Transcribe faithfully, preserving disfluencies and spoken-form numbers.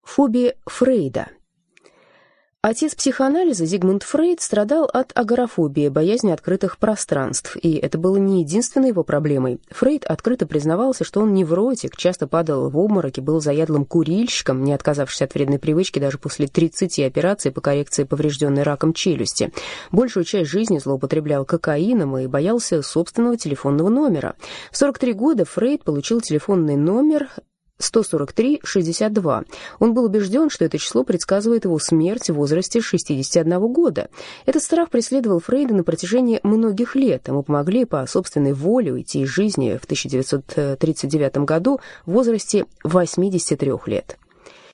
Фобия Фрейда. Отец психоанализа Зигмунд Фрейд страдал от агорафобии, боязни открытых пространств, и это было не единственной его проблемой. Фрейд открыто признавался, что он невротик, часто падал в обмороки, был заядлым курильщиком, не отказавшись от вредной привычки даже после тридцати операций по коррекции поврежденной раком челюсти. Большую часть жизни злоупотреблял кокаином и боялся собственного телефонного номера. В сорок три года Фрейд получил телефонный номер сто сорок три шестьдесят два. Он был убежден, что это число предсказывает его смерть в возрасте шестидесяти одного года. Этот страх преследовал Фрейда на протяжении многих лет. Ему помогли по собственной воле уйти из жизни в тысяча девятьсот тридцать девятом году в возрасте восьмидесяти трёх лет.